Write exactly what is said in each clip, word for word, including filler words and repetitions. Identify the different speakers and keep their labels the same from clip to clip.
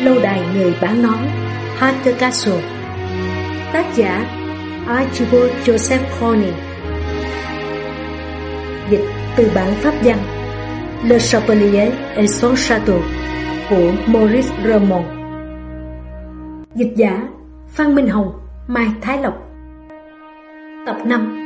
Speaker 1: Lâu đài người bán nón, Hatter Castle. Tác giả Archibald Joseph Corning. Dịch từ bản pháp văn Le Chapelier et son Château của Maurice Remond. Dịch giả Phan Minh Hồng, Mai Thái Lộc. Tập năm.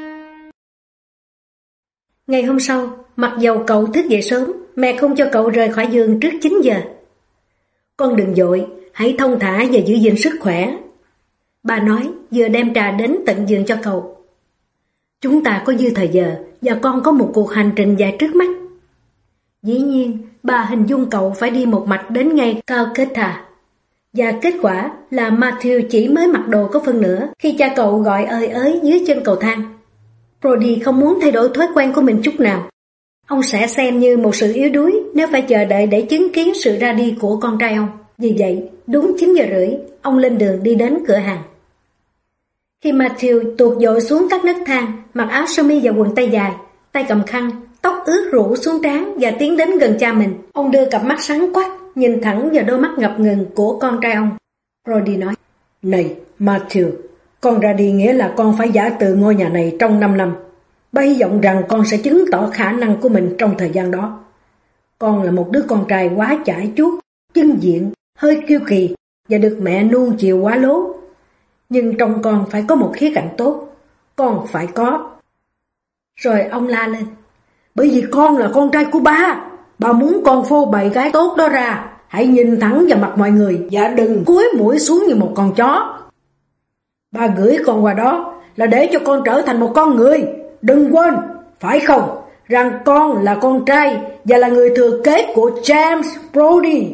Speaker 1: Ngày hôm sau, mặc dầu cậu thức dậy sớm, mẹ không cho cậu rời khỏi giường trước chín giờ. Con đừng vội, hãy thong thả và giữ gìn sức khỏe. Bà nói vừa đem trà đến tận giường cho cậu. Chúng ta có dư thời giờ và con có một cuộc hành trình dài trước mắt. Dĩ nhiên, bà hình dung cậu phải đi một mạch đến ngay Calcutta. Và kết quả là Matthew chỉ mới mặc đồ có phân nửa khi cha cậu gọi ơi ới dưới chân cầu thang. Brody không muốn thay đổi thói quen của mình chút nào. Ông sẽ xem như một sự yếu đuối nếu phải chờ đợi để chứng kiến sự ra đi của con trai ông. Vì vậy, đúng chín giờ rưỡi, ông lên đường đi đến cửa hàng. Khi Matthew tuột dội xuống các nấc thang, mặc áo sơ mi và quần tây dài, tay cầm khăn, tóc ướt rũ xuống trán và tiến đến gần cha mình, ông đưa cặp mắt sáng quắc, nhìn thẳng vào đôi mắt ngập ngừng của con trai ông. Brody nói: Này Matthew, con ra đi nghĩa là con phải giả từ ngôi nhà này trong năm năm. Ba hy vọng rằng con sẽ chứng tỏ khả năng của mình trong thời gian đó. Con là một đứa con trai quá chải chuốt, chân diện, hơi kiêu kỳ và được mẹ nuông chiều quá lố. Nhưng trong con phải có một khía cạnh tốt. Con phải có. Rồi ông la lên: Bởi vì con là con trai của ba. Ba muốn con phô bày cái tốt đó ra. Hãy nhìn thẳng vào mặt mọi người và đừng cúi mũi xuống như một con chó. Ba gửi con qua đó là để cho con trở thành một con người. Đừng quên, phải không, rằng con là con trai và là người thừa kế của James Brody.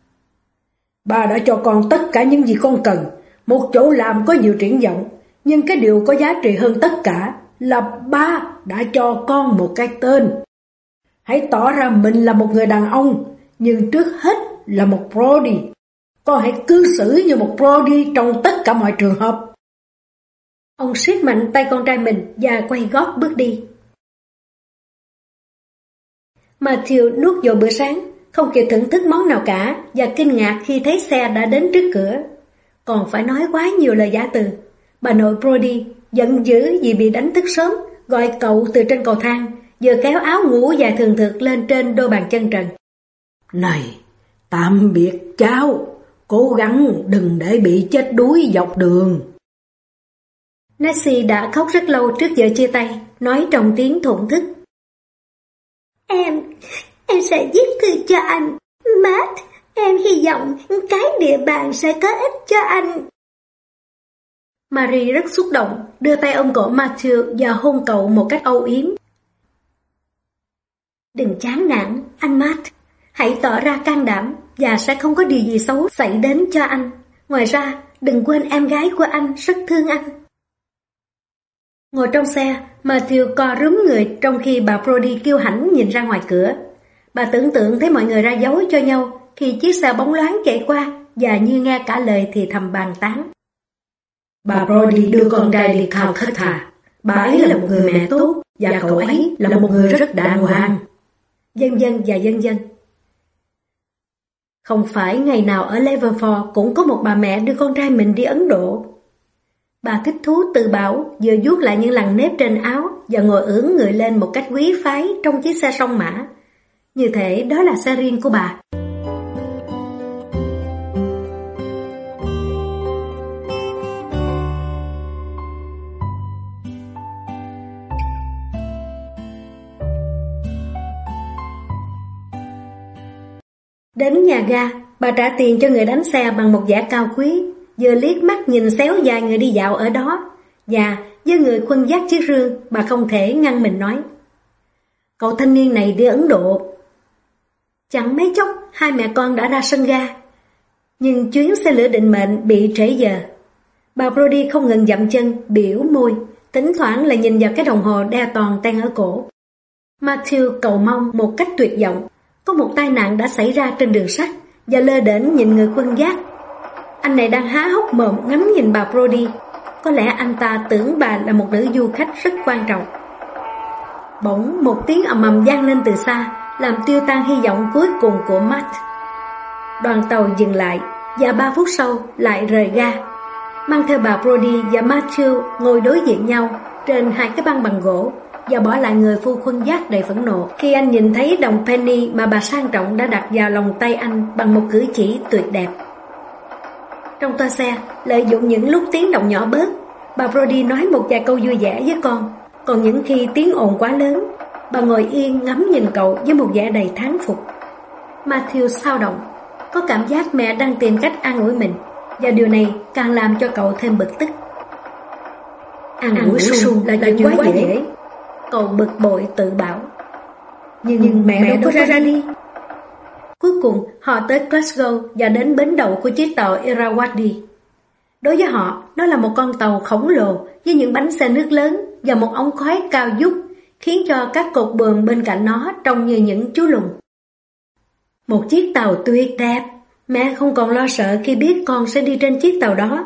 Speaker 1: Ba đã cho con tất cả những gì con cần, một chỗ làm có nhiều triển vọng, nhưng cái điều có giá trị hơn tất cả là ba đã cho con một cái tên. Hãy tỏ ra mình là một người đàn ông, nhưng trước hết là một Brody. Con hãy cư xử như một Brody trong tất cả mọi trường hợp. Ông siết mạnh tay con trai mình và quay gót bước đi. Matthew nuốt vào bữa sáng, không kịp thưởng thức món nào cả và kinh ngạc khi thấy xe đã đến trước cửa. Còn phải nói quá nhiều lời giả từ. Bà nội Brody giận dữ vì bị đánh thức sớm, gọi cậu từ trên cầu thang, vừa kéo áo ngủ dài thường thực lên trên đôi bàn chân trần. Này, tạm biệt cháu, cố gắng đừng để bị chết đuối dọc đường. Nancy đã khóc rất lâu trước giờ chia tay, nói trong tiếng thổn thức. Em, em sẽ viết thư cho anh. Matt, em hy vọng cái địa bàn sẽ có ích cho anh. Marie rất xúc động, đưa tay ôm cổ Matthew và hôn cậu một cách âu yếm. Đừng chán nản, anh Matt. Hãy tỏ ra can đảm và sẽ không có điều gì xấu xảy đến cho anh. Ngoài ra, đừng quên em gái của anh rất thương anh. Ngồi trong xe, Matthew co rúm người trong khi bà Brody kiêu hãnh nhìn ra ngoài cửa. Bà tưởng tượng thấy mọi người ra dấu cho nhau khi chiếc xe bóng loáng chạy qua và như nghe cả lời thì thầm bàn tán. Bà Brody đưa con trai đi Calcutta. Bà ấy là một người mẹ tốt và cậu ấy là một người rất đàng hoàng. Vân vân và vân vân. Không phải ngày nào ở Leverford cũng có một bà mẹ đưa con trai mình đi Ấn Độ. Bà thích thú tự bảo, vừa vuốt lại những lằn nếp trên áo và ngồi ưỡn người lên một cách quý phái trong chiếc xe song mã. Như thể đó là xe riêng của bà. Đến nhà ga, bà trả tiền cho người đánh xe bằng một vẻ cao quý, vừa liếc mắt nhìn xéo vài người đi dạo ở đó, và với người khuân vác chiếc rương, bà không thể ngăn mình nói. Cậu thanh niên này đi Ấn Độ. Chẳng mấy chốc, hai mẹ con đã ra sân ga, nhưng chuyến xe lửa định mệnh bị trễ giờ. Bà Brody không ngừng dậm chân, biểu môi, thỉnh thoảng lại nhìn vào cái đồng hồ đeo toàn ten ở cổ. Matthew cầu mong một cách tuyệt vọng. Có một tai nạn đã xảy ra trên đường sắt và lơ đễnh nhìn người khuân vác. Anh này đang há hốc mồm ngắm nhìn bà Brody. Có lẽ anh ta tưởng bà là một nữ du khách rất quan trọng. Bỗng một tiếng ầm ầm vang lên từ xa, làm tiêu tan hy vọng cuối cùng của Matt. Đoàn tàu dừng lại và ba phút sau lại rời ga, mang theo bà Brody và Matthew ngồi đối diện nhau trên hai cái băng bằng gỗ, và bỏ lại người phu khuân giác đầy phẫn nộ khi anh nhìn thấy đồng penny mà bà sang trọng đã đặt vào lòng tay anh bằng một cử chỉ tuyệt đẹp. Trong toa xe, lợi dụng những lúc tiếng động nhỏ bớt, bà Brody nói một vài câu vui vẻ với con, còn những khi tiếng ồn quá lớn, bà ngồi yên ngắm nhìn cậu với một vẻ đầy thán phục. Matthew xao động, có cảm giác mẹ đang tìm cách an ủi mình, và điều này càng làm cho cậu thêm bực tức. An ủi Sun là chuyện quá dễ, dễ. Cậu bực bội tự bảo. Nhưng, Nhưng mẹ, mẹ đâu có ra, ra đi. Cuối cùng họ tới Glasgow và đến bến đậu của chiếc tàu Irrawaddy. Đối với họ, nó là một con tàu khổng lồ với những bánh xe nước lớn và một ống khói cao vút, khiến cho các cột buồm bên cạnh nó trông như những chú lùn. Một chiếc tàu tuyệt đẹp, mẹ không còn lo sợ khi biết con sẽ đi trên chiếc tàu đó.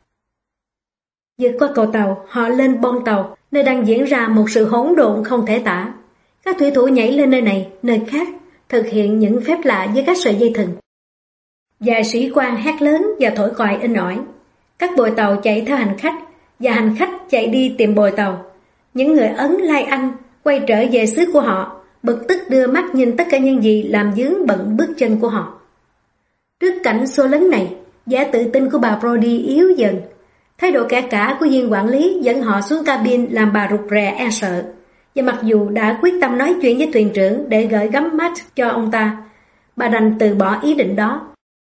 Speaker 1: Vượt qua cầu tàu, họ lên bon tàu, nơi đang diễn ra một sự hỗn độn không thể tả. Các thủy thủ nhảy lên nơi này, nơi khác, thực hiện những phép lạ với các sợi dây thừng. Vài sĩ quan hét lớn và thổi còi inh ỏi. Các bồi tàu chạy theo hành khách, và hành khách chạy đi tìm bồi tàu. Những người Ấn lai Anh quay trở về xứ của họ, bực tức đưa mắt nhìn tất cả những gì làm vướng bận bước chân của họ. Trước cảnh số lớn này, vẻ tự tin của bà Brody yếu dần. Thái độ kẻ cả của viên quản lý dẫn họ xuống cabin làm bà rụt rè e sợ. Và mặc dù đã quyết tâm nói chuyện với thuyền trưởng để gửi gắm Matt cho ông ta, bà đành từ bỏ ý định đó.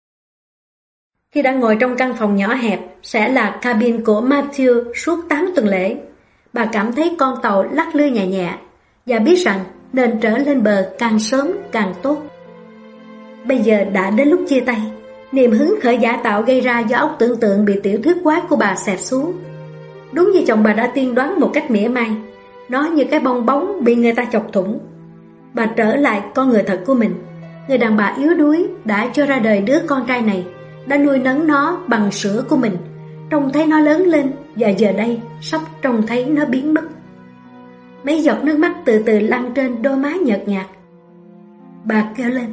Speaker 1: Khi đã ngồi trong căn phòng nhỏ hẹp sẽ là cabin của Matthew suốt tám tuần lễ, bà cảm thấy con tàu lắc lư nhẹ nhẹ và biết rằng nên trở lên bờ càng sớm càng tốt. Bây giờ đã đến lúc chia tay. Niềm hứng khởi giả tạo gây ra do óc tưởng tượng bị tiểu thuyết quái của bà xẹp xuống. Đúng như chồng bà đã tiên đoán một cách mỉa mai, nó như cái bong bóng bị người ta chọc thủng. Bà trở lại con người thật của mình. Người đàn bà yếu đuối đã cho ra đời đứa con trai này, đã nuôi nấng nó bằng sữa của mình, trông thấy nó lớn lên, và giờ đây sắp trông thấy nó biến mất. Mấy giọt nước mắt từ từ lăn trên đôi má nhợt nhạt. Bà kêu lên: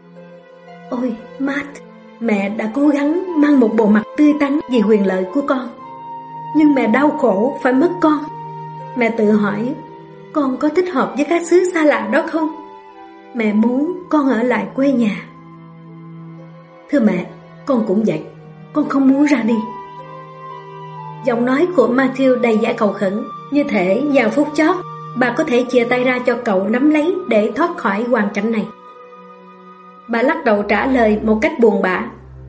Speaker 1: "Ôi Matt, mẹ đã cố gắng mang một bộ mặt tươi tắn vì quyền lợi của con, nhưng mẹ đau khổ phải mất con. Mẹ tự hỏi con có thích hợp với các xứ xa lạ đó không? Mẹ muốn con ở lại quê nhà." "Thưa mẹ, con cũng vậy, con không muốn ra đi." Giọng nói của Matthew đầy vẻ cầu khẩn, như thể vào phút chót bà có thể chia tay ra cho cậu nắm lấy để thoát khỏi hoàn cảnh này. Bà lắc đầu trả lời một cách buồn bã: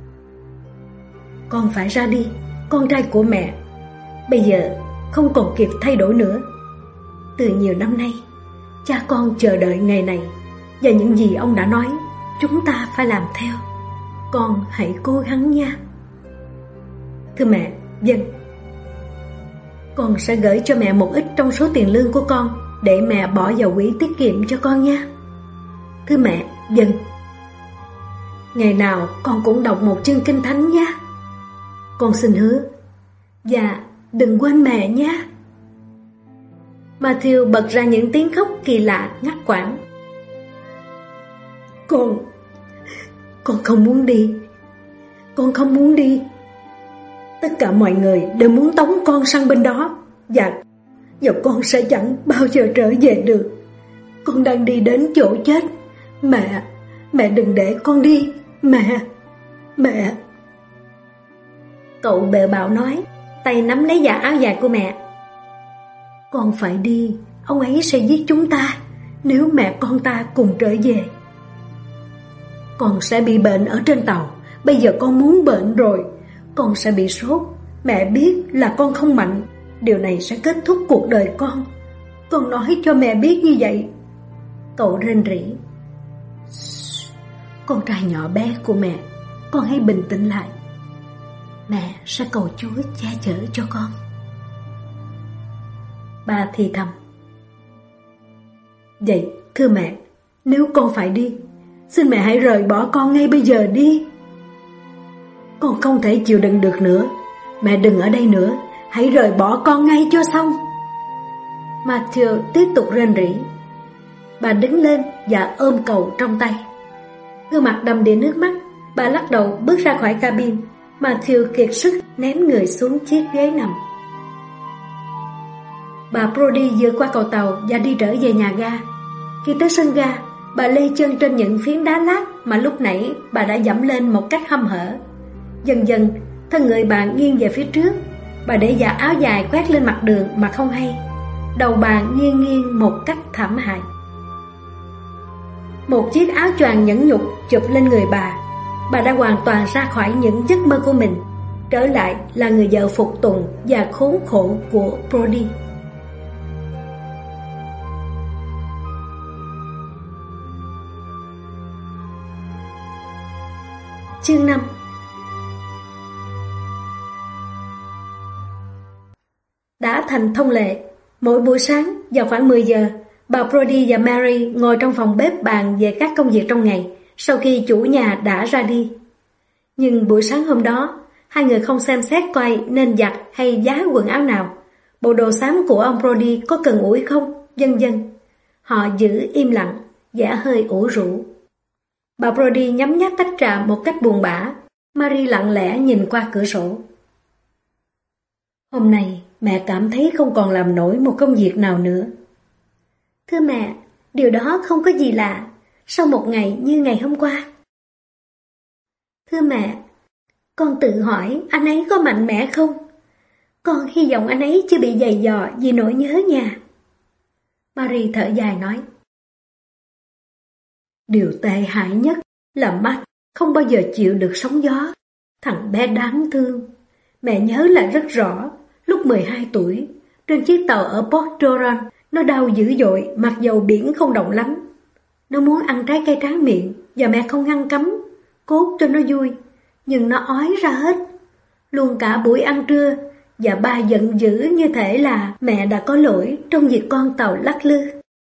Speaker 1: "Con phải ra đi, con trai của mẹ. Bây giờ không còn kịp thay đổi nữa. Từ nhiều năm nay, cha con chờ đợi ngày này, và những gì ông đã nói, chúng ta phải làm theo. Con hãy cố gắng nha." "Thưa mẹ, vâng. Con sẽ gửi cho mẹ một ít trong số tiền lương của con để mẹ bỏ vào quỹ tiết kiệm cho con nha." "Thưa mẹ, vâng. Ngày nào con cũng đọc một chương kinh thánh nha. Con xin hứa. Và đừng quên mẹ nhé." Matthew bật ra những tiếng khóc kỳ lạ ngắt quãng. Con, con không muốn đi. Con không muốn đi. Tất cả mọi người đều muốn tống con sang bên đó, Và, và con sẽ chẳng bao giờ trở về được. Con đang đi đến chỗ chết. Mẹ, mẹ đừng để con đi. Mẹ, mẹ. Cậu bệ bạo nói, tay nắm lấy vạt áo dài của mẹ. Con phải đi. Ông ấy sẽ giết chúng ta nếu mẹ con ta cùng trở về. Con sẽ bị bệnh ở trên tàu. Bây giờ con muốn bệnh rồi. Con sẽ bị sốt. Mẹ biết là con không mạnh. Điều này sẽ kết thúc cuộc đời con. Con nói cho mẹ biết như vậy. Cậu rên rỉ. Con trai nhỏ bé của mẹ, con hãy bình tĩnh lại. Mẹ sẽ cầu Chúa che chở cho con. Bà thì thầm. Vậy thưa mẹ, nếu con phải đi, xin mẹ hãy rời bỏ con ngay bây giờ đi. Con không thể chịu đựng được nữa. Mẹ đừng ở đây nữa. Hãy rời bỏ con ngay cho xong. Matthew tiếp tục rên rỉ. Bà đứng lên và ôm cậu trong tay. Gương mặt đầm đìa nước mắt, Bà lắc đầu bước ra khỏi cabin. Matthew kiệt sức ném người xuống chiếc ghế nằm. Bà Brodie vượt qua cầu tàu và đi trở về nhà ga. Khi tới sân ga, bà lê chân trên những phiến đá lát mà lúc nãy bà đã dẫm lên một cách hăm hở. Dần dần, thân người bà nghiêng về phía trước. Bà để dạ áo dài quét lên mặt đường mà không hay. Đầu bà nghiêng nghiêng một cách thảm hại. Một chiếc áo choàng nhẫn nhục chụp lên người bà. Bà đã hoàn toàn ra khỏi những giấc mơ của mình, trở lại là người vợ phục tùng và khốn khổ của Brodie. Chương năm. Đã thành thông lệ, mỗi buổi sáng vào khoảng mười giờ, bà Brodie và Mary ngồi trong phòng bếp bàn về các công việc trong ngày sau khi chủ nhà đã ra đi. Nhưng buổi sáng hôm đó, hai người không xem xét coi nên giặt hay giá quần áo nào, bộ đồ xám của ông Brodie có cần ủi không, vân vân. Họ giữ im lặng, vẻ hơi ủ rũ. Bà Brodie nhấm nháp tách trà một cách buồn bã. Mary lặng lẽ nhìn qua cửa sổ. Hôm nay mẹ cảm thấy không còn làm nổi một công việc nào nữa. Thưa mẹ, điều đó không có gì lạ sau một ngày như ngày hôm qua. Thưa mẹ, con tự hỏi anh ấy có mạnh mẽ không? Con hy vọng anh ấy chưa bị dày dò vì nỗi nhớ nhà. Mary thở dài nói. Điều tệ hại nhất là Matt không bao giờ chịu được sóng gió. Thằng bé đáng thương. Mẹ nhớ lại rất rõ, lúc mười hai tuổi, trên chiếc tàu ở Port Doran, nó đau dữ dội mặc dầu biển không động lắm. Nó muốn ăn trái cây tráng miệng và mẹ không ngăn cấm, cốt cho nó vui, nhưng nó ói ra hết. Luôn cả buổi ăn trưa, và ba giận dữ như thể là mẹ đã có lỗi trong việc con tàu lắc lư.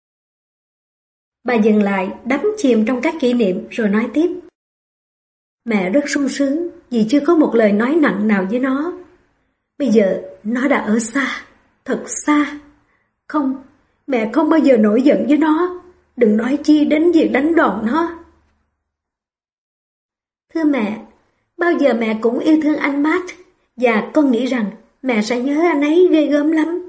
Speaker 1: Bà dừng lại, đắm chìm trong các kỷ niệm rồi nói tiếp. Mẹ rất sung sướng vì chưa có một lời nói nặng nào với nó. Bây giờ nó đã ở xa, thật xa. Không, mẹ không bao giờ nổi giận với nó, đừng nói chi đến việc đánh đòn nó. Thưa mẹ, bao giờ mẹ cũng yêu thương anh Matt, và con nghĩ rằng mẹ sẽ nhớ anh ấy ghê gớm lắm.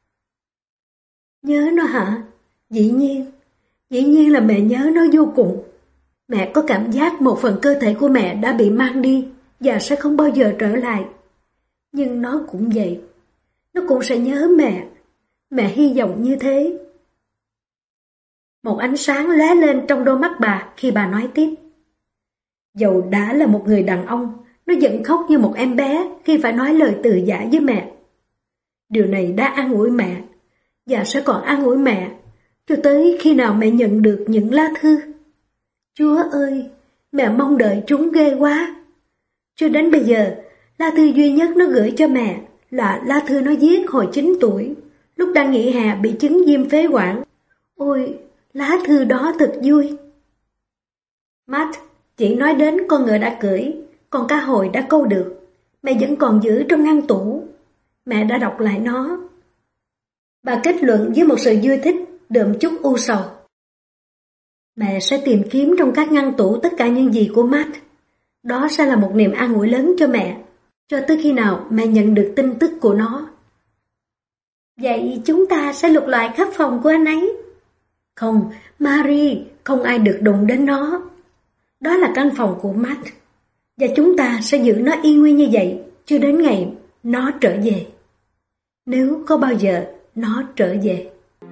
Speaker 1: Nhớ nó hả? Dĩ nhiên, dĩ nhiên là mẹ nhớ nó vô cùng. Mẹ có cảm giác một phần cơ thể của mẹ đã bị mang đi và sẽ không bao giờ trở lại. Nhưng nó cũng vậy, nó cũng sẽ nhớ mẹ. Mẹ hy vọng như thế. Một ánh sáng lóe lên trong đôi mắt bà khi bà nói tiếp. Dầu đã là một người đàn ông, nó vẫn khóc như một em bé khi phải nói lời từ giã với mẹ. Điều này đã an ủi mẹ, và sẽ còn an ủi mẹ, cho tới khi nào mẹ nhận được những lá thư. Chúa ơi, mẹ mong đợi chúng ghê quá. Cho đến bây giờ, lá thư duy nhất nó gửi cho mẹ là lá thư nó viết hồi chín tuổi, lúc đang nghỉ hè bị chứng viêm phế quản. Ôi, lá thư đó thật vui. Matt chỉ nói đến con ngựa đã cưỡi, con cá hồi đã câu được. Mẹ vẫn còn giữ trong ngăn tủ. Mẹ đã đọc lại nó. Bà kết luận với một sự vui thích đượm chút u sầu. Mẹ sẽ tìm kiếm trong các ngăn tủ tất cả những gì của Matt. Đó sẽ là một niềm an ủi lớn cho mẹ, cho tới khi nào mẹ nhận được tin tức của nó. Vậy chúng ta sẽ lục loại khắp phòng của anh ấy. Không, Mary, không ai được đụng đến nó. Đó là căn phòng của Matt, và chúng ta sẽ giữ nó yên nguyên như vậy cho đến ngày nó trở về. Nếu có bao giờ nó trở về.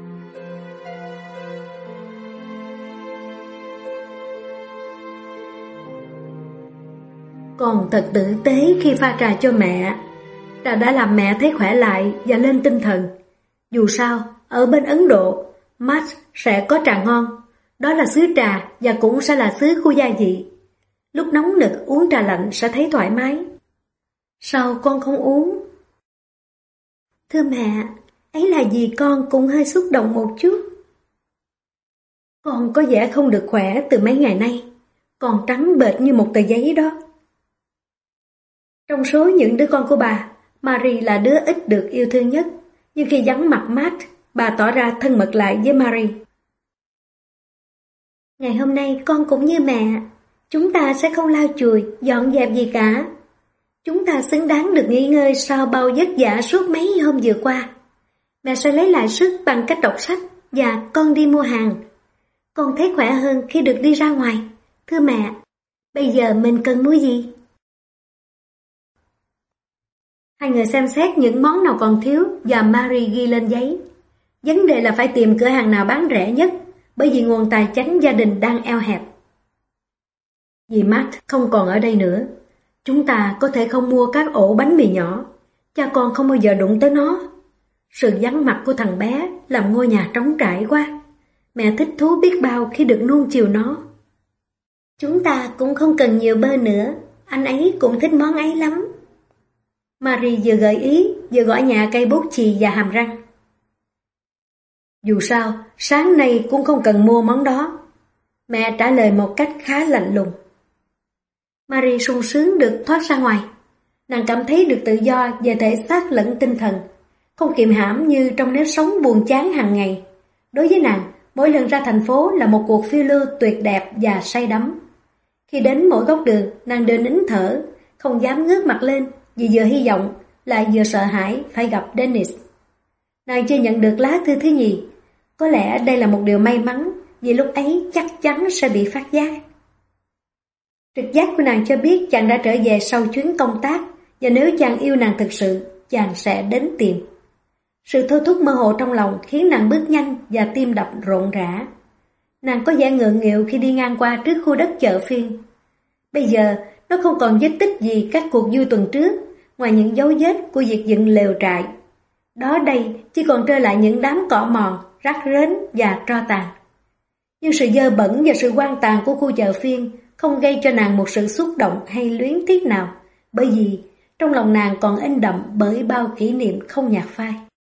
Speaker 1: Còn thật tử tế khi pha trà cho mẹ. Trà đã làm mẹ thấy khỏe lại và lên tinh thần. Dù sao, ở bên Ấn Độ, Matt sẽ có trà ngon. Đó là xứ trà và cũng sẽ là xứ khu gia vị. Lúc nóng nực uống trà lạnh sẽ thấy thoải mái. Sao con không uống? Thưa mẹ, ấy là vì con cũng hơi xúc động một chút. Con có vẻ không được khỏe từ mấy ngày nay. Con trắng bệch như một tờ giấy đó. Trong số những đứa con của bà, Mary là đứa ít được yêu thương nhất. Nhưng khi vắng mặt Matt, bà tỏ ra thân mật lại với Mary. Ngày hôm nay con cũng như mẹ. Chúng ta sẽ không lau chùi, dọn dẹp gì cả. Chúng ta xứng đáng được nghỉ ngơi sau bao vất vả suốt mấy hôm vừa qua. Mẹ sẽ lấy lại sức bằng cách đọc sách và con đi mua hàng. Con thấy khỏe hơn khi được đi ra ngoài. Thưa mẹ, bây giờ mình cần mua gì? Hai người xem xét những món nào còn thiếu và Mary ghi lên giấy. Vấn đề là phải tìm cửa hàng nào bán rẻ nhất, bởi vì nguồn tài chính gia đình đang eo hẹp. Vì Matt không còn ở đây nữa, chúng ta có thể không mua các ổ bánh mì nhỏ. Cha con không bao giờ đụng tới nó. Sự vắng mặt của thằng bé làm ngôi nhà trống trải quá. Mẹ thích thú biết bao khi được nuông chiều nó. Chúng ta cũng không cần nhiều bơ nữa, anh ấy cũng thích món ấy lắm. Mary vừa gợi ý, vừa gõ nhà cây bút chì và hàm răng. Dù sao, sáng nay cũng không cần mua món đó. Mẹ trả lời một cách khá lạnh lùng. Mary sung sướng được thoát ra ngoài. Nàng cảm thấy được tự do về thể xác lẫn tinh thần, không kiềm hãm như trong nếp sống buồn chán hàng ngày. Đối với nàng, mỗi lần ra thành phố là một cuộc phiêu lưu tuyệt đẹp và say đắm. Khi đến mỗi góc đường, nàng đều nín thở, không dám ngước mặt lên vì vừa hy vọng lại vừa sợ hãi phải gặp Dennis. Nàng chưa nhận được lá thư thứ nhì. Có lẽ đây là một điều may mắn, vì lúc ấy chắc chắn sẽ bị phát giác. Trực giác của nàng cho biết chàng đã trở về sau chuyến công tác, và nếu chàng yêu nàng thực sự, chàng sẽ đến tìm. Sự thôi thúc mơ hồ trong lòng khiến nàng bước nhanh và tim đập rộn rã. Nàng có vẻ ngượng nghịu khi đi ngang qua trước khu đất chợ phiên. Bây giờ, nó không còn vết tích gì các cuộc vui tuần trước, ngoài những dấu vết của việc dựng lều trại. Đó đây chỉ còn trơ lại những đám cỏ mòn, rác rến và tro tàn. Nhưng sự dơ bẩn và sự hoang tàn của khu chợ phiên không gây cho nàng một sự xúc động hay luyến tiếc nào, bởi vì trong lòng nàng còn in đậm bởi bao kỷ niệm không nhạt phai.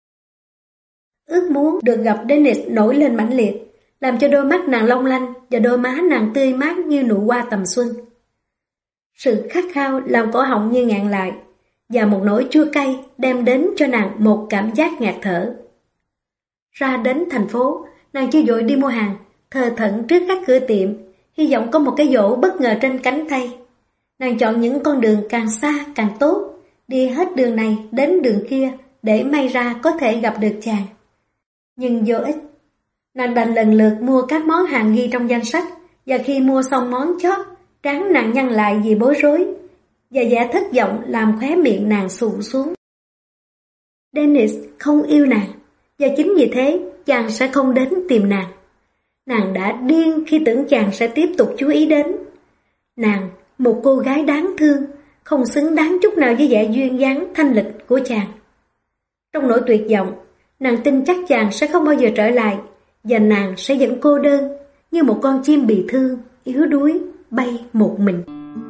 Speaker 1: Ước muốn được gặp Dennis nổi lên mãnh liệt, làm cho đôi mắt nàng long lanh và đôi má nàng tươi mát như nụ hoa tầm xuân. Sự khát khao làm cổ họng như ngạn lại, và một nỗi chua cay đem đến cho nàng một cảm giác ngạt thở. Ra đến thành phố, nàng chưa vội đi mua hàng, thờ thẫn trước các cửa tiệm, hy vọng có một cái dỗ bất ngờ trên cánh tay. Nàng chọn những con đường càng xa càng tốt, đi hết đường này đến đường kia để may ra có thể gặp được chàng. Nhưng vô ích. Nàng đành lần lượt mua các món hàng ghi trong danh sách, và khi mua xong món chót, trán nàng nhăn lại vì bối rối, và vẻ thất vọng làm khóe miệng nàng xù xuống. Dennis không yêu nàng, và chính vì thế chàng sẽ không đến tìm nàng. Nàng đã điên khi tưởng chàng sẽ tiếp tục chú ý đến. Nàng, một cô gái đáng thương, không xứng đáng chút nào với vẻ duyên dáng thanh lịch của chàng. Trong nỗi tuyệt vọng, nàng tin chắc chàng sẽ không bao giờ trở lại, và nàng sẽ vẫn cô đơn như một con chim bị thương, yếu đuối, bay một mình.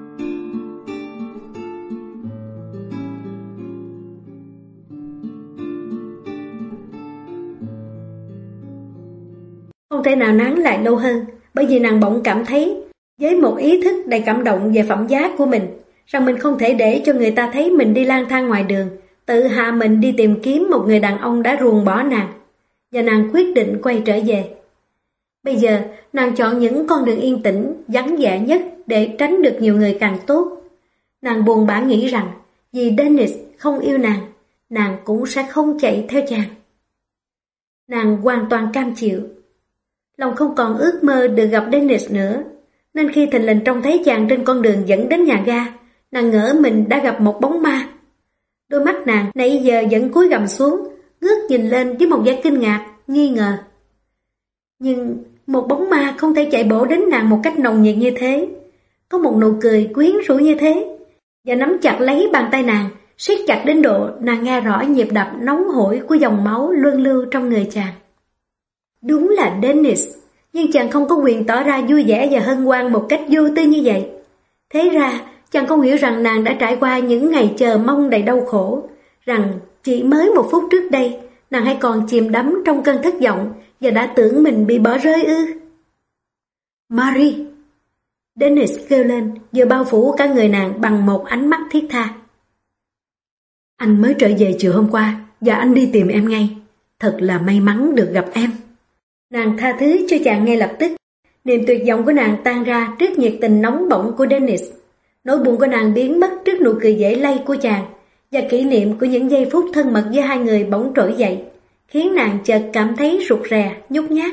Speaker 1: Không thể nào nán lại lâu hơn, bởi vì nàng bỗng cảm thấy, với một ý thức đầy cảm động về phẩm giá của mình, rằng mình không thể để cho người ta thấy mình đi lang thang ngoài đường, tự hạ mình đi tìm kiếm một người đàn ông đã ruồng bỏ nàng, và nàng quyết định quay trở về. Bây giờ, nàng chọn những con đường yên tĩnh, vắng vẻ nhất để tránh được nhiều người càng tốt. Nàng buồn bã nghĩ rằng, vì Dennis không yêu nàng, nàng cũng sẽ không chạy theo chàng. Nàng hoàn toàn cam chịu. Lòng không còn ước mơ được gặp Dennis nữa, nên khi thình lình trông thấy chàng trên con đường dẫn đến nhà ga, nàng ngỡ mình đã gặp một bóng ma. Đôi mắt nàng nãy giờ vẫn cúi gằm xuống, ngước nhìn lên với một vẻ kinh ngạc, nghi ngờ. Nhưng một bóng ma không thể chạy bổ đến nàng một cách nồng nhiệt như thế. Có một nụ cười quyến rũ như thế, và nắm chặt lấy bàn tay nàng, siết chặt đến độ nàng nghe rõ nhịp đập nóng hổi của dòng máu luân lưu trong người chàng. Đúng là Dennis, nhưng chàng không có quyền tỏ ra vui vẻ và hân hoan một cách vô tư như vậy. Thế ra, chàng không hiểu rằng nàng đã trải qua những ngày chờ mong đầy đau khổ, rằng chỉ mới một phút trước đây, nàng hay còn chìm đắm trong cơn thất vọng và đã tưởng mình bị bỏ rơi ư. Mary! Dennis kêu lên, vừa bao phủ cả người nàng bằng một ánh mắt thiết tha. Anh mới trở về chiều hôm qua, và anh đi tìm em ngay. Thật là may mắn được gặp em. Nàng tha thứ cho chàng ngay lập tức, Niềm tuyệt vọng của nàng tan ra trước nhiệt tình nóng bỏng của Dennis. Nỗi buồn của nàng biến mất trước nụ cười dễ lay của chàng, và kỷ niệm của những giây phút thân mật với hai người bỗng trỗi dậy, khiến nàng chợt cảm thấy rụt rè, nhút nhát.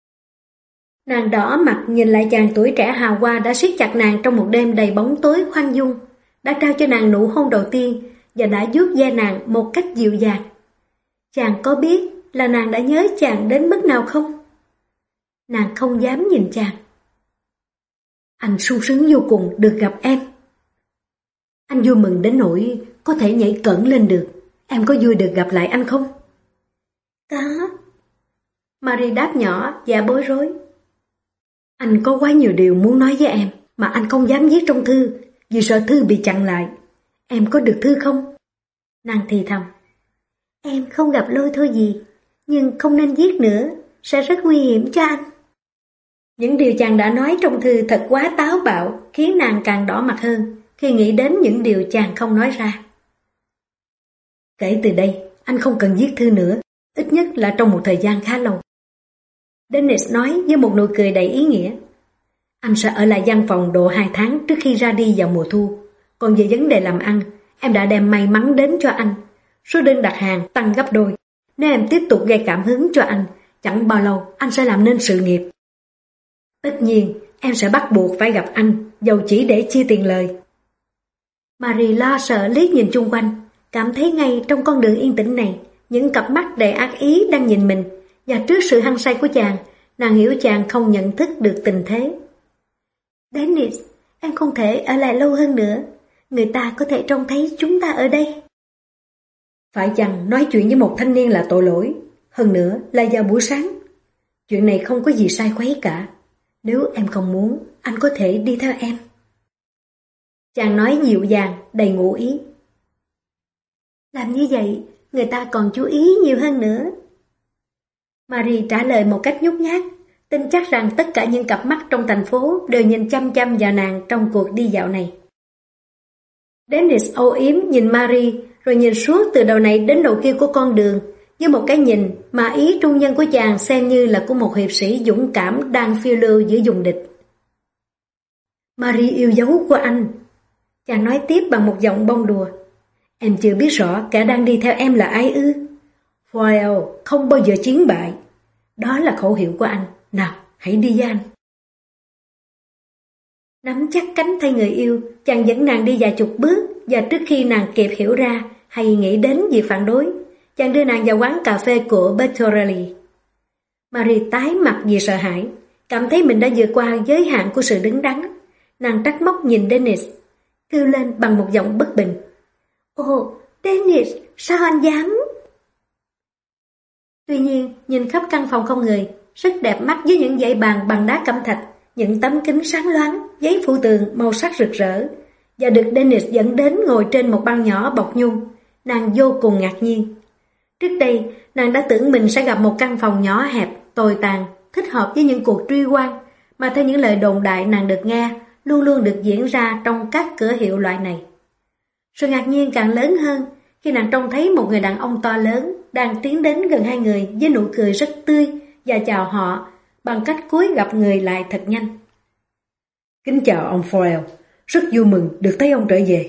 Speaker 1: Nàng đỏ mặt nhìn lại chàng tuổi trẻ hào hoa đã siết chặt nàng trong một đêm đầy bóng tối khoan dung, đã trao cho nàng nụ hôn đầu tiên và đã vuốt ve nàng một cách dịu dàng. Chàng có biết là nàng đã nhớ chàng đến mức nào không? Nàng không dám nhìn chàng. Anh sung sướng vô cùng được gặp em. Anh vui mừng đến nỗi có thể nhảy cẫng lên được. Em có vui được gặp lại anh không? Có. Marie đáp nhỏ và bối rối. Anh có quá nhiều điều muốn nói với em mà anh không dám viết trong thư vì sợ thư bị chặn lại. Em có được thư không? Nàng thì thầm. Em không gặp lôi thôi gì, nhưng không nên viết nữa, sẽ rất nguy hiểm cho anh. Những điều chàng đã nói trong thư thật quá táo bạo, khiến nàng càng đỏ mặt hơn khi nghĩ đến những điều chàng không nói ra. Kể từ đây, anh không cần viết thư nữa, ít nhất là trong một thời gian khá lâu. Dennis nói với một nụ cười đầy ý nghĩa. Anh sẽ ở lại văn phòng độ hai tháng trước khi ra đi vào mùa thu. Còn về vấn đề làm ăn, em đã đem may mắn đến cho anh. Số đơn đặt hàng tăng gấp đôi. Nếu em tiếp tục gây cảm hứng cho anh, chẳng bao lâu anh sẽ làm nên sự nghiệp. Tất nhiên, em sẽ bắt buộc phải gặp anh, dầu chỉ để chia tiền lời. Marie lo sợ liếc nhìn chung quanh, cảm thấy ngay trong con đường yên tĩnh này, những cặp mắt đầy ác ý đang nhìn mình, và trước sự hăng say của chàng, nàng hiểu chàng không nhận thức được tình thế. Dennis, em không thể ở lại lâu hơn nữa, người ta có thể trông thấy chúng ta ở đây. Phải chăng nói chuyện với một thanh niên là tội lỗi, hơn nữa là vào buổi sáng. Chuyện này không có gì sai khuấy cả. Nếu em không muốn, anh có thể đi theo em. Chàng nói dịu dàng, đầy ngụ ý. Làm như vậy, người ta còn chú ý nhiều hơn nữa. Marie trả lời một cách nhút nhát, tin chắc rằng tất cả những cặp mắt trong thành phố đều nhìn chăm chăm vào nàng trong cuộc đi dạo này. Dennis âu yếm nhìn Marie, rồi nhìn suốt từ đầu này đến đầu kia của con đường, với một cái nhìn mà ý trung nhân của chàng xem như là của một hiệp sĩ dũng cảm đang phiêu lưu giữa vùng địch. Marie yêu dấu của anh. Chàng nói tiếp bằng một giọng bông đùa. Em chưa biết rõ kẻ đang đi theo em là ai ư? Foyle không bao giờ chiến bại. Đó là khẩu hiệu của anh. Nào, hãy đi với anh. Nắm chắc cánh tay người yêu, chàng dẫn nàng đi vài chục bước, và trước khi nàng kịp hiểu ra hay nghĩ đến việc phản đối, chàng đưa nàng vào quán cà phê của Bertorelli. Marie tái mặt vì sợ hãi, cảm thấy mình đã vượt qua giới hạn của sự đứng đắn. Nàng trách móc nhìn Dennis, kêu lên bằng một giọng bất bình. Ồ, Dennis, sao anh dám? Tuy nhiên, nhìn khắp căn phòng không người, rất đẹp mắt với những dãy bàn bằng đá cẩm thạch, những tấm kính sáng loáng, giấy phủ tường màu sắc rực rỡ, và được Dennis dẫn đến ngồi trên một băng nhỏ bọc nhung. Nàng vô cùng ngạc nhiên. Trước đây, nàng đã tưởng mình sẽ gặp một căn phòng nhỏ hẹp, tồi tàn, thích hợp với những cuộc truy quan, mà theo những lời đồn đại nàng được nghe, luôn luôn được diễn ra trong các cửa hiệu loại này. Sự ngạc nhiên càng lớn hơn khi nàng trông thấy một người đàn ông to lớn đang tiến đến gần hai người với nụ cười rất tươi và chào họ bằng cách cúi gập người lại thật nhanh. Kính chào ông Foyle, rất vui mừng được thấy ông trở về.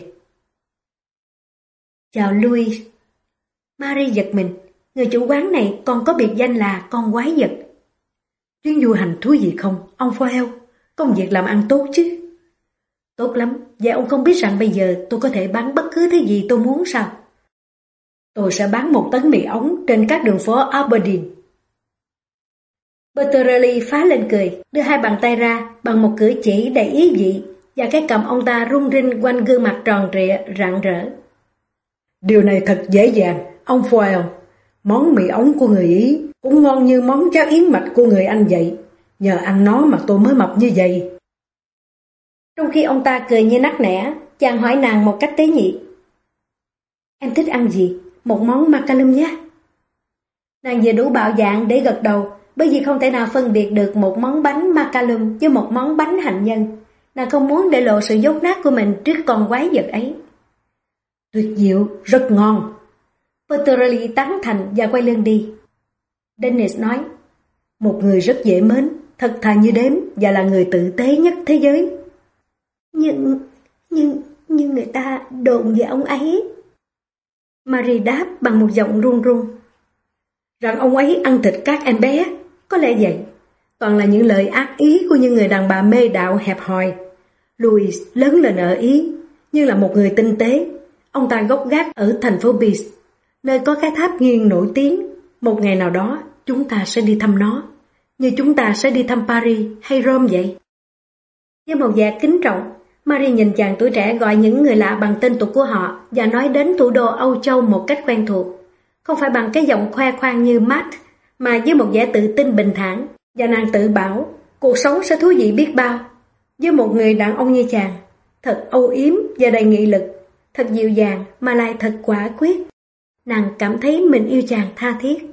Speaker 1: Chào Louis. Marie giật mình, người chủ quán này còn có biệt danh là con quái vật. Chuyến du hành thú vị không, ông Foyle? Công việc làm ăn tốt chứ? Tốt lắm, và ông không biết rằng bây giờ tôi có thể bán bất cứ thứ gì tôi muốn sao? Tôi sẽ bán một tấn mì ống trên các đường phố Aberdeen. Bertorelli phá lên cười, đưa hai bàn tay ra bằng một cử chỉ đầy ý vị, và cái cầm ông ta rung rinh quanh gương mặt tròn trịa rạng rỡ. Điều này thật dễ dàng, ông Foyle. Món mì ống của người Ý cũng ngon như món cháo yến mạch của người Anh vậy. Nhờ ăn nó mà tôi mới mập như vậy. Trong khi ông ta cười như nắc nẻ, chàng hỏi nàng một cách tế nhị. Em thích ăn gì? Một món macalum nhé. Nàng vừa đủ bạo dạn để gật đầu, bởi vì không thể nào phân biệt được một món bánh macalum với một món bánh hạnh nhân. Nàng không muốn để lộ sự dốt nát của mình trước con quái vật ấy. Tuyệt diệu, rất ngon. Bertorelli tán thành và quay lưng đi. Dennis nói, một người rất dễ mến, thật thà như đếm. và là người tử tế nhất thế giới.
Speaker 2: Nhưng, nhưng, nhưng người ta đồn về ông ấy.
Speaker 1: Marie đáp bằng một giọng run run. Rằng ông ấy ăn thịt các em bé, có lẽ vậy. Toàn là những lời ác ý của những người đàn bà mê đạo hẹp hòi. Louis lớn lên ở Ý, nhưng là một người tinh tế. Ông ta gốc gác ở thành phố Pise, nơi có cái tháp nghiêng nổi tiếng. Một ngày nào đó, chúng ta sẽ đi thăm nó, như chúng ta sẽ đi thăm Paris hay Rome vậy.
Speaker 2: Với một vẻ kính trọng, Marie nhìn chàng tuổi trẻ gọi những người lạ bằng tên tục của họ và nói đến thủ đô Âu Châu một cách quen thuộc. Không phải bằng cái giọng khoe khoang như Matt, mà với một vẻ tự tin bình thản. Và nàng tự bảo, cuộc sống sẽ thú vị biết bao. Với một người đàn ông như chàng, thật âu yếm và đầy nghị lực, thật dịu dàng mà lại thật quả quyết. Nàng cảm thấy mình yêu chàng tha thiết.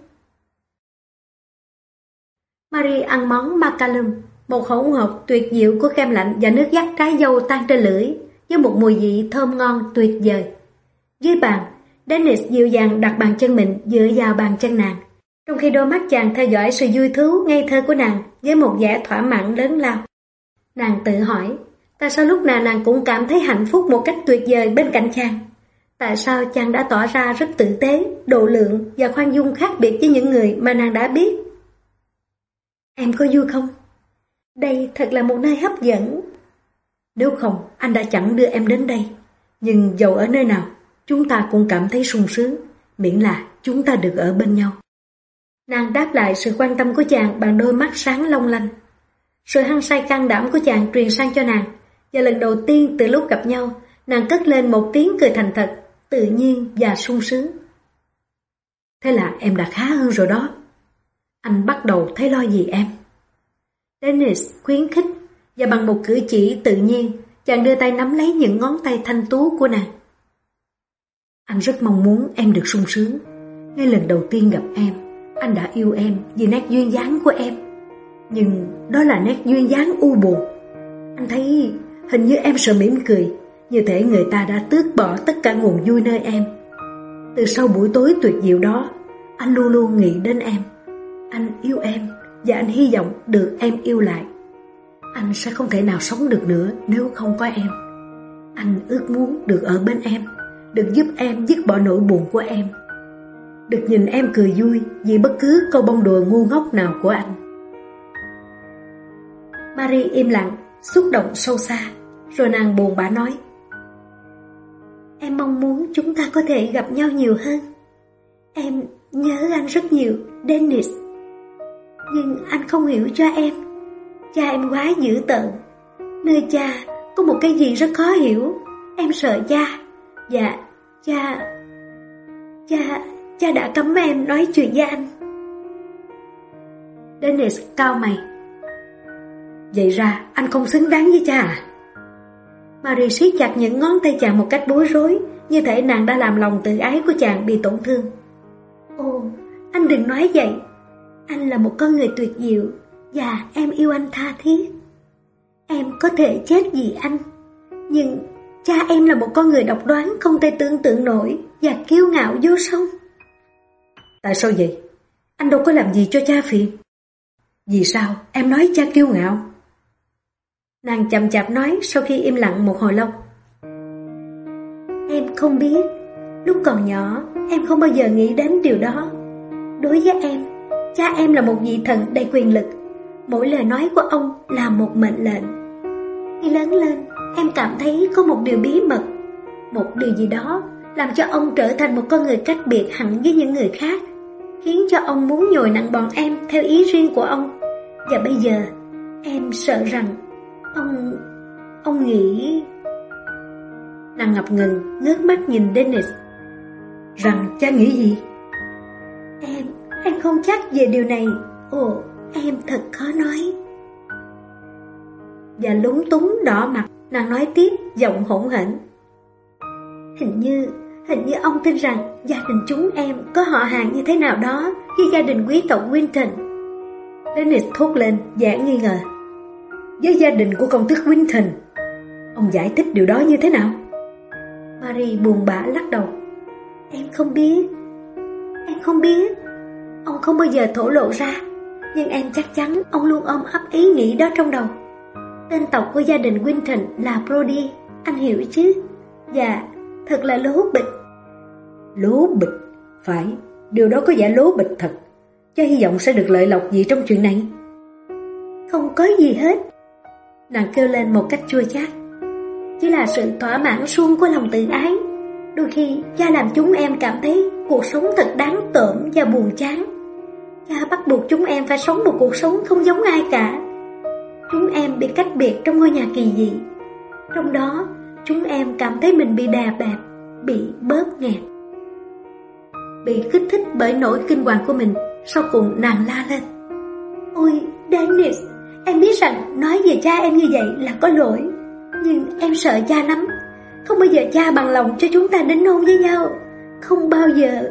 Speaker 2: Marie ăn món macalum, một hỗn hợp tuyệt diệu của kem lạnh và nước dắt trái dâu tan trên lưỡi, với một mùi vị thơm ngon tuyệt vời. Dưới bàn, Dennis dịu dàng đặt bàn chân mình dựa vào bàn chân nàng, trong khi đôi mắt chàng theo dõi sự vui thú ngây thơ của nàng với một vẻ thỏa mãn lớn lao. Nàng tự hỏi, tại sao lúc nào nàng cũng cảm thấy hạnh phúc một cách tuyệt vời bên cạnh chàng? Tại sao chàng đã tỏ ra rất tử tế, độ lượng và khoan dung khác biệt với những người mà nàng đã biết? Em có vui không? Đây thật là một nơi hấp dẫn.
Speaker 1: Nếu không, anh đã chẳng đưa em đến đây. Nhưng dầu ở nơi nào, chúng ta cũng cảm thấy sung sướng, miễn là chúng ta được ở bên nhau.
Speaker 2: Nàng đáp lại sự quan tâm của chàng bằng đôi mắt sáng long lanh. Sự hăng say can đảm của chàng truyền sang cho nàng, và lần đầu tiên từ lúc gặp nhau, nàng cất lên một tiếng cười thành thật, tự nhiên và sung sướng.
Speaker 1: Thế là em đã khá hơn rồi đó. Anh bắt đầu thấy lo gì em?
Speaker 2: Dennis khuyến khích, và bằng một cử chỉ tự nhiên, chàng đưa tay nắm lấy những ngón tay thanh tú của nàng.
Speaker 1: Anh rất mong muốn em được sung sướng. Ngay lần đầu tiên gặp em, anh đã yêu em vì nét duyên dáng của em. Nhưng đó là nét duyên dáng u buồn. Anh thấy hình như em sợ mỉm cười, như thể người ta đã tước bỏ tất cả nguồn vui nơi em. Từ sau buổi tối tuyệt diệu đó, anh luôn luôn nghĩ đến em. Anh yêu em và anh hy vọng được em yêu lại. Anh sẽ không thể nào sống được nữa nếu không có em. Anh ước muốn được ở bên em, được giúp em dứt bỏ nỗi buồn của em, được nhìn em cười vui vì bất cứ câu bông đùa ngu ngốc nào của anh.
Speaker 2: Marie im lặng, xúc động sâu xa, rồi nàng buồn bã nói: Em mong muốn chúng ta có thể gặp nhau nhiều hơn. Em nhớ anh rất nhiều, Dennis. Nhưng anh không hiểu cho em. Cha em quá dữ tợn. Nơi cha có một cái gì rất khó hiểu. Em sợ cha. Và cha... Cha... Cha đã cấm em nói chuyện với anh.
Speaker 1: Dennis cau mày. Vậy ra anh không xứng đáng với cha à?
Speaker 2: Marie siết chặt những ngón tay chàng một cách bối rối, như thể nàng đã làm lòng tự ái của chàng bị tổn thương. Ồ, anh đừng nói vậy. Anh là một con người tuyệt diệu, và em yêu anh tha thiết. Em có thể chết vì anh, nhưng cha em là một con người độc đoán không thể tưởng tượng nổi và kiêu ngạo vô song.
Speaker 1: Tại sao vậy? Anh đâu có làm gì cho cha phiền. Vì sao em nói cha kiêu ngạo?
Speaker 2: Nàng chậm chạp nói sau khi im lặng một hồi lâu. Em không biết. Lúc còn nhỏ, em không bao giờ nghĩ đến điều đó. Đối với em, cha em là một vị thần đầy quyền lực. Mỗi lời nói của ông là một mệnh lệnh. Khi lớn lên, em cảm thấy có một điều bí mật, một điều gì đó làm cho ông trở thành một con người cách biệt hẳn với những người khác, khiến cho ông muốn nhồi nặng bọn em theo ý riêng của ông. Và bây giờ, em sợ rằng ông... ông nghĩ...
Speaker 1: Nàng ngập ngừng, ngước mắt nhìn Dennis. Rằng cha nghĩ gì?
Speaker 2: Em... em không chắc về điều này. Ồ, em thật khó nói. Và lúng túng đỏ mặt, nàng nói tiếp giọng hỗn hển. Hình như, hình như ông tin rằng gia đình chúng em có họ hàng như thế nào đó với gia đình quý tộc Winton.
Speaker 1: Dennis thốt lên, vẻ nghi ngờ. Với gia đình của công tước Winton, ông giải thích điều đó như thế nào?
Speaker 2: Marie buồn bã lắc đầu. Em không biết. Em không biết. Ông không bao giờ thổ lộ ra. Nhưng em chắc chắn ông luôn ôm ấp ý nghĩ đó trong đầu. Tên tộc của gia đình Winton là Brody, anh hiểu chứ? Dạ, thật là lố bịch.
Speaker 1: Lố bịch? Phải, điều đó có vẻ lố bịch thật. Cho hy vọng sẽ được lợi lộc gì trong chuyện này?
Speaker 2: Không có gì hết, nàng kêu lên một cách chua chát. Chỉ là sự thỏa mãn suông của lòng tự ái. Đôi khi cha làm chúng em cảm thấy cuộc sống thật đáng tởm và buồn chán. Cha bắt buộc chúng em phải sống một cuộc sống không giống ai cả. Chúng em bị cách biệt trong ngôi nhà kỳ dị. Trong đó chúng em cảm thấy mình bị đè bẹp, bị bóp nghẹt. Bị kích thích bởi nỗi kinh hoàng của mình, sau cùng nàng la lên: Ôi Dennis, em biết rằng nói về cha em như vậy là có lỗi, nhưng em sợ cha lắm. Không bao giờ cha bằng lòng cho chúng ta đến hôn với nhau. Không bao giờ.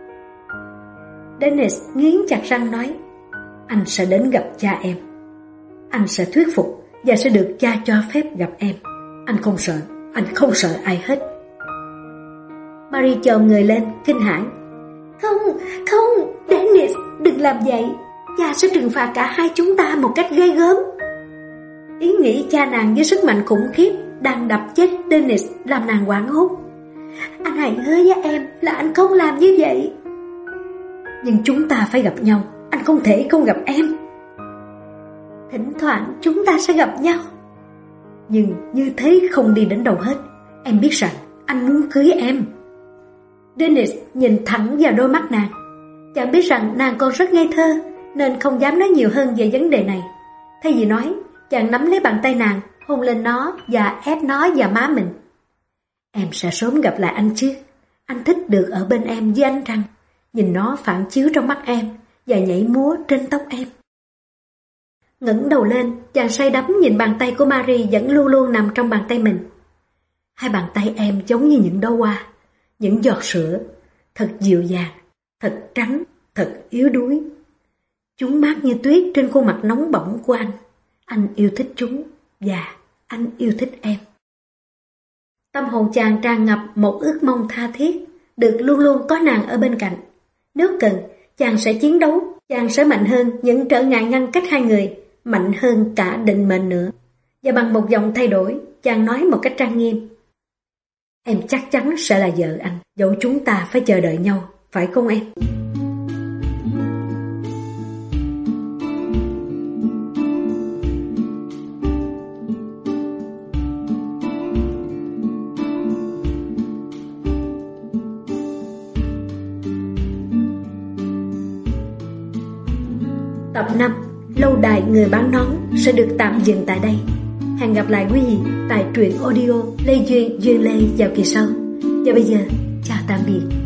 Speaker 1: Dennis nghiến chặt răng nói: Anh sẽ đến gặp cha em. Anh sẽ thuyết phục và sẽ được cha cho phép gặp em. Anh không sợ, anh không sợ ai hết.
Speaker 2: Marie chồm người lên, kinh hãi: Không, không, Dennis, đừng làm vậy. Cha sẽ trừng phạt cả hai chúng ta một cách ghê gớm. Ý nghĩ cha nàng với sức mạnh khủng khiếp đang đập chết Dennis làm nàng hoảng hốt. Anh hãy hứa với em là anh không làm như vậy.
Speaker 1: Nhưng chúng ta phải gặp nhau, anh không thể không gặp em.
Speaker 2: Thỉnh thoảng chúng ta sẽ gặp nhau.
Speaker 1: Nhưng như thế không đi đến đâu hết. Em biết rằng anh muốn cưới em.
Speaker 2: Dennis nhìn thẳng vào đôi mắt nàng. Chàng biết rằng nàng còn rất ngây thơ, nên không dám nói nhiều hơn về vấn đề này. Thay vì nói, chàng nắm lấy bàn tay nàng, hôn lên nó và ép nó vào má mình.
Speaker 1: Em sẽ sớm gặp lại anh chứ. Anh thích được ở bên em với ánh trăng, nhìn nó phản chiếu trong mắt em và nhảy múa trên tóc em.
Speaker 2: Ngẩng đầu lên, chàng say đắm nhìn bàn tay của Marie vẫn luôn luôn nằm trong bàn tay mình.
Speaker 1: Hai bàn tay em giống như những đóa hoa, những giọt sữa, thật dịu dàng, thật trắng, thật yếu đuối. Chúng mát như tuyết trên khuôn mặt nóng bỏng của anh. Anh yêu thích chúng và anh yêu thích em.
Speaker 2: Tâm hồn chàng tràn ngập một ước mong tha thiết, được luôn luôn có nàng ở bên cạnh. Nếu cần, chàng sẽ chiến đấu, chàng sẽ mạnh hơn những trở ngại ngăn cách hai người, mạnh hơn cả định mệnh nữa. Và bằng một giọng thay đổi, chàng nói một cách trang nghiêm:
Speaker 1: Em chắc chắn sẽ là vợ anh, dẫu chúng ta phải chờ đợi nhau, phải không em?
Speaker 2: Tập năm, Lâu đài người bán nón sẽ được tạm dừng tại đây. Hẹn gặp lại quý vị tại truyện audio Lê Duyên Duyên Lê vào kỳ sau. Và bây giờ, chào tạm biệt.